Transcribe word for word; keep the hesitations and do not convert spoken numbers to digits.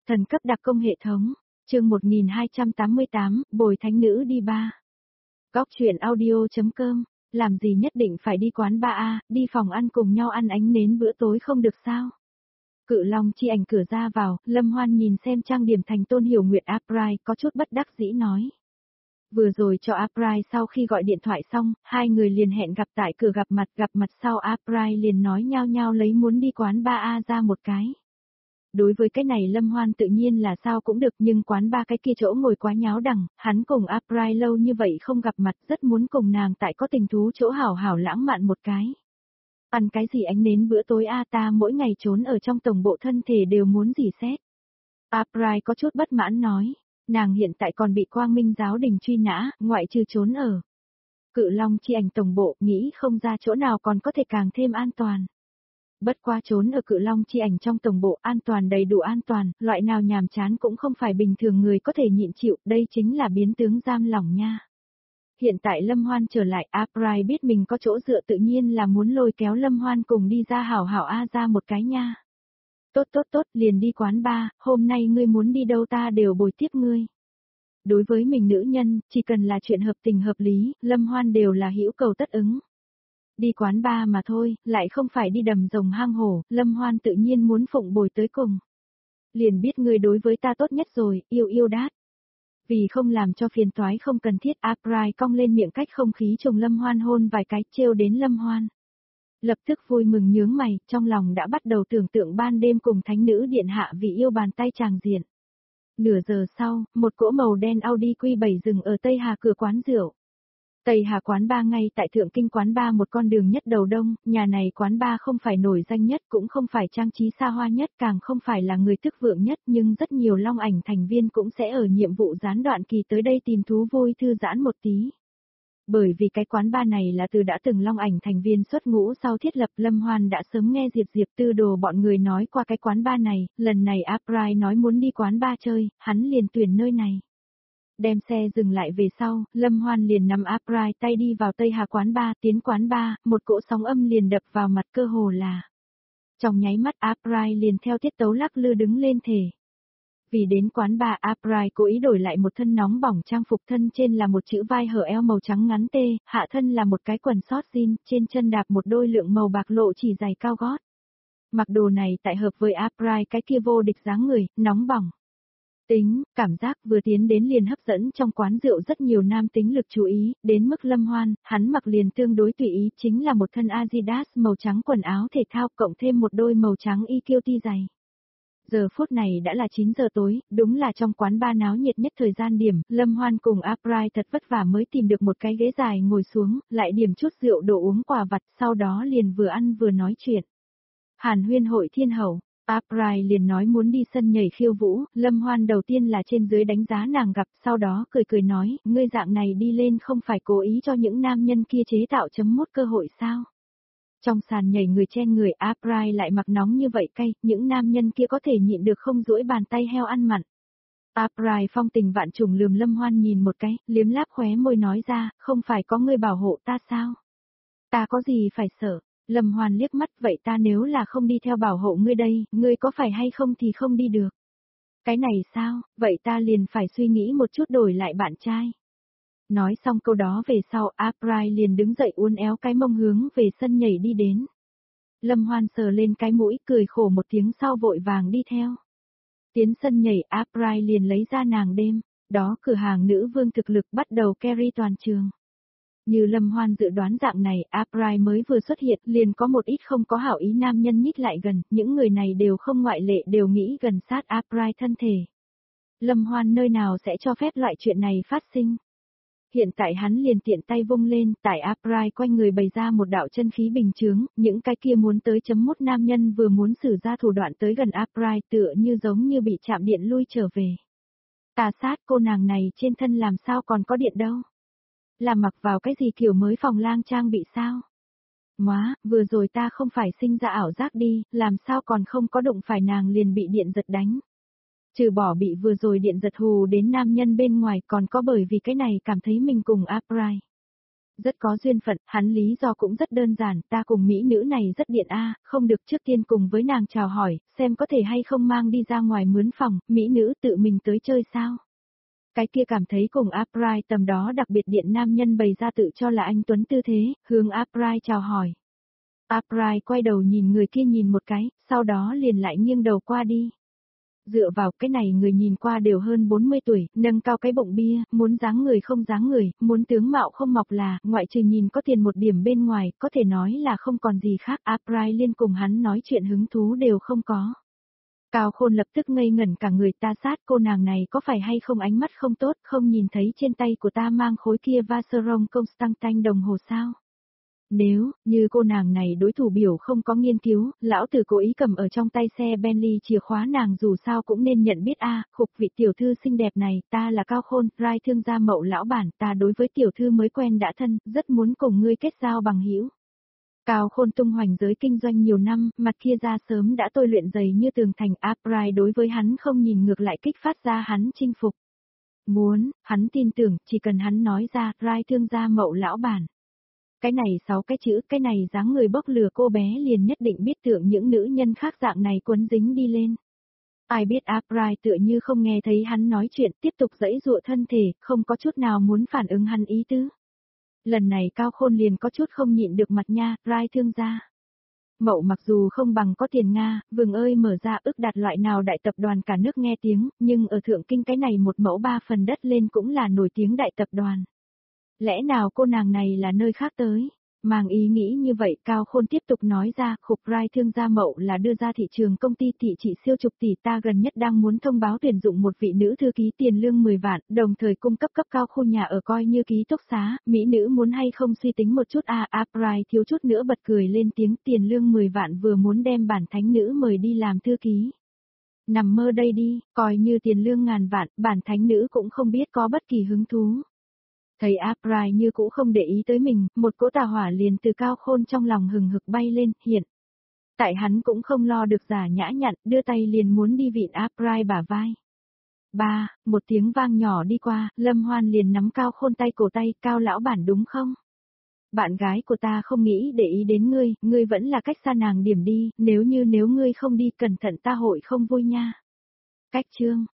Thần cấp đặc công hệ thống, chương một nghìn hai trăm tám mươi tám, bồi thánh nữ đi ba. Góc truyện audio.com, làm gì nhất định phải đi quán ba a, đi phòng ăn cùng nhau ăn ánh nến bữa tối không được sao? Cự Long chi ảnh cửa ra vào, Lâm Hoan nhìn xem trang điểm thành Tôn Hiểu Nguyệt April có chút bất đắc dĩ nói. Vừa rồi cho April sau khi gọi điện thoại xong, hai người liền hẹn gặp tại cửa gặp mặt, gặp mặt sau April liền nói nhau nhau lấy muốn đi quán ba a ra một cái. Đối với cái này Lâm Hoan tự nhiên là sao cũng được, nhưng quán ba cái kia chỗ ngồi quá nháo đằng, hắn cùng April lâu như vậy không gặp mặt, rất muốn cùng nàng tại có tình thú chỗ hảo hảo lãng mạn một cái. Ăn cái gì ánh nến bữa tối a, ta mỗi ngày trốn ở trong tổng bộ thân thể đều muốn gì xét. April có chút bất mãn nói, nàng hiện tại còn bị Quang Minh giáo đình truy nã, ngoại trừ trốn ở Cự Long chi ảnh tổng bộ, nghĩ không ra chỗ nào còn có thể càng thêm an toàn. Bất qua trốn ở Cự Long chi ảnh trong tổng bộ an toàn đầy đủ an toàn, loại nào nhàm chán cũng không phải bình thường người có thể nhịn chịu, đây chính là biến tướng giam lỏng nha. Hiện tại Lâm Hoan trở lại, April biết mình có chỗ dựa tự nhiên là muốn lôi kéo Lâm Hoan cùng đi ra hảo hảo a ra một cái nha. Tốt tốt tốt, liền đi quán bar, hôm nay ngươi muốn đi đâu ta đều bồi tiếp ngươi. Đối với mình nữ nhân, chỉ cần là chuyện hợp tình hợp lý, Lâm Hoan đều là hữu cầu tất ứng. Đi quán bar mà thôi, lại không phải đi đầm rồng hang hổ, Lâm Hoan tự nhiên muốn phụng bồi tới cùng. Liền biết ngươi đối với ta tốt nhất rồi, yêu yêu đát. Vì không làm cho phiền toái không cần thiết, April cong lên miệng cách không khí trùng Lâm Hoan hôn vài cái, trêu đến Lâm Hoan. Lập tức vui mừng nhướng mày, trong lòng đã bắt đầu tưởng tượng ban đêm cùng thánh nữ điện hạ vì yêu bàn tay chàng diện. Nửa giờ sau, một cỗ màu đen Audi Q bảy dừng ở Tây Hà cửa quán rượu. Tây Hà quán ba ngay tại Thượng Kinh quán ba một con đường nhất đầu đông, nhà này quán ba không phải nổi danh nhất, cũng không phải trang trí xa hoa nhất, càng không phải là người thức vượng nhất, nhưng rất nhiều long ảnh thành viên cũng sẽ ở nhiệm vụ gián đoạn kỳ tới đây tìm thú vui thư giãn một tí. Bởi vì cái quán ba này là từ đã từng long ảnh thành viên xuất ngũ sau thiết lập, Lâm Hoan đã sớm nghe Diệp Diệp Tư Đồ bọn người nói qua cái quán ba này, lần này April nói muốn đi quán ba chơi, hắn liền tuyển nơi này. Đem xe dừng lại về sau, Lâm Hoan liền nắm April tay đi vào Tây Hà quán ba, tiến quán ba, một cỗ sóng âm liền đập vào mặt cơ hồ là. Trong nháy mắt April liền theo tiết tấu lắc lư đứng lên thể. Vì đến quán ba, April cố ý đổi lại một thân nóng bỏng trang phục, thân trên là một chữ vai hở eo màu trắng ngắn tê, hạ thân là một cái quần sót jean, trên chân đạp một đôi lượng màu bạc lộ chỉ giày cao gót. Mặc đồ này tại hợp với April cái kia vô địch dáng người, nóng bỏng. Tính, cảm giác vừa tiến đến liền hấp dẫn trong quán rượu rất nhiều nam tính lực chú ý, đến mức Lâm Hoan, hắn mặc liền tương đối tùy ý, chính là một thân Adidas màu trắng quần áo thể thao cộng thêm một đôi màu trắng y kiêu ti giày. Giờ phút này đã là chín giờ tối, đúng là trong quán ba náo nhiệt nhất thời gian điểm, Lâm Hoan cùng April thật vất vả mới tìm được một cái ghế dài ngồi xuống, lại điểm chút rượu đồ uống quà vặt, sau đó liền vừa ăn vừa nói chuyện. Hàn huyên hội thiên hậu. April liền nói muốn đi sân nhảy khiêu vũ, Lâm Hoan đầu tiên là trên dưới đánh giá nàng gặp, sau đó cười cười nói, ngươi dạng này đi lên không phải cố ý cho những nam nhân kia chế tạo chấm mốt cơ hội sao? Trong sàn nhảy người chen người, April lại mặc nóng như vậy cay, những nam nhân kia có thể nhịn được không duỗi bàn tay heo ăn mặn. April phong tình vạn trùng lườm Lâm Hoan nhìn một cái, liếm láp khóe môi nói ra, không phải có ngươi bảo hộ ta sao? Ta có gì phải sợ? Lâm Hoan liếc mắt, vậy ta nếu là không đi theo bảo hộ ngươi đây, ngươi có phải hay không thì không đi được. Cái này sao, vậy ta liền phải suy nghĩ một chút đổi lại bạn trai. Nói xong câu đó về sau, April liền đứng dậy uốn éo cái mông hướng về sân nhảy đi đến. Lâm Hoan sờ lên cái mũi, cười khổ một tiếng sau vội vàng đi theo. Tiến sân nhảy, April liền lấy ra nàng đêm, đó cửa hàng nữ vương thực lực bắt đầu carry toàn trường. Như Lâm Hoan dự đoán dạng này, April mới vừa xuất hiện, liền có một ít không có hảo ý nam nhân nhích lại gần, những người này đều không ngoại lệ đều nghĩ gần sát April thân thể. Lâm Hoan nơi nào sẽ cho phép loại chuyện này phát sinh. Hiện tại hắn liền tiện tay vung lên, tại April quanh người bày ra một đạo chân khí bình chướng, những cái kia muốn tới chấm mốt nam nhân vừa muốn sử ra thủ đoạn tới gần April tựa như giống như bị chạm điện lui trở về. Tà sát, cô nàng này trên thân làm sao còn có điện đâu. Là mặc vào cái gì kiểu mới phòng lang trang bị sao? Móa, vừa rồi ta không phải sinh ra ảo giác đi, làm sao còn không có đụng phải nàng liền bị điện giật đánh. Trừ bỏ bị vừa rồi điện giật hù đến nam nhân bên ngoài còn có bởi vì cái này cảm thấy mình cùng April. Rất có duyên phận, hắn lý do cũng rất đơn giản, ta cùng mỹ nữ này rất điện a, không được trước tiên cùng với nàng chào hỏi, xem có thể hay không mang đi ra ngoài mướn phòng, mỹ nữ tự mình tới chơi sao. Cái kia cảm thấy cùng Upright tầm đó đặc biệt điện nam nhân bày ra tự cho là anh Tuấn tư thế, hướng Upright chào hỏi. Upright quay đầu nhìn người kia nhìn một cái, sau đó liền lại nghiêng đầu qua đi. Dựa vào cái này người nhìn qua đều hơn bốn mươi tuổi, nâng cao cái bụng bia, muốn dáng người không dáng người, muốn tướng mạo không mọc là, ngoại trừ nhìn có tiền một điểm bên ngoài, có thể nói là không còn gì khác. Upright liên cùng hắn nói chuyện hứng thú đều không có. Cao Khôn lập tức ngây ngẩn cả người, ta sát, cô nàng này có phải hay không ánh mắt không tốt, không nhìn thấy trên tay của ta mang khối kia Vacheron Constantin đồng hồ sao? Nếu, như cô nàng này đối thủ biểu không có nghiên cứu, lão tử cố ý cầm ở trong tay xe Bentley chìa khóa nàng dù sao cũng nên nhận biết a, à, khục vị tiểu thư xinh đẹp này, ta là Cao Khôn, Rai thương gia Mậu lão bản, ta đối với tiểu thư mới quen đã thân, rất muốn cùng ngươi kết giao bằng hữu. Cao Khôn tung hoành giới kinh doanh nhiều năm, mặt kia ra sớm đã tôi luyện dày như tường thành. Upright đối với hắn không nhìn ngược lại kích phát ra hắn chinh phục. Muốn, hắn tin tưởng, chỉ cần hắn nói ra, Rai thương gia Mậu lão bản. Cái này sáu cái chữ, cái này dáng người bốc lừa cô bé liền nhất định biết tượng những nữ nhân khác dạng này quấn dính đi lên. Ai biết Upright tựa như không nghe thấy hắn nói chuyện, tiếp tục giãy giụa thân thể, không có chút nào muốn phản ứng hắn ý tứ. Lần này Cao Khôn liền có chút không nhịn được mặt nha, Rai thương gia. Mậu mặc dù không bằng có tiền Nga, vừng ơi mở ra ức đạt loại nào đại tập đoàn cả nước nghe tiếng, nhưng ở Thượng Kinh cái này một mẫu ba phần đất lên cũng là nổi tiếng đại tập đoàn. Lẽ nào cô nàng này là nơi khác tới? Mang ý nghĩ như vậy Cao Khôn tiếp tục nói ra, khục Rai thương gia Mậu là đưa ra thị trường công ty thị trị siêu chục tỷ, ta gần nhất đang muốn thông báo tuyển dụng một vị nữ thư ký tiền lương mười vạn, đồng thời cung cấp cấp cao khu nhà ở coi như ký túc xá, mỹ nữ muốn hay không suy tính một chút a. À, Upright thiếu chút nữa bật cười lên tiếng, tiền lương mười vạn vừa muốn đem bản thánh nữ mời đi làm thư ký. Nằm mơ đây đi, coi như tiền lương ngàn vạn, bản thánh nữ cũng không biết có bất kỳ hứng thú. Thấy Upright như cũ không để ý tới mình, một cỗ tà hỏa liền từ Cao Khôn trong lòng hừng hực bay lên, hiện. Tại hắn cũng không lo được giả nhã nhặn, đưa tay liền muốn đi vịn Upright bả vai. Ba, một tiếng vang nhỏ đi qua, Lâm Hoan liền nắm Cao Khôn tay cổ tay, Cao lão bản đúng không? Bạn gái của ta không nghĩ để ý đến ngươi, ngươi vẫn là cách xa nàng điểm đi, nếu như nếu ngươi không đi cẩn thận ta hội không vui nha. Cách chương.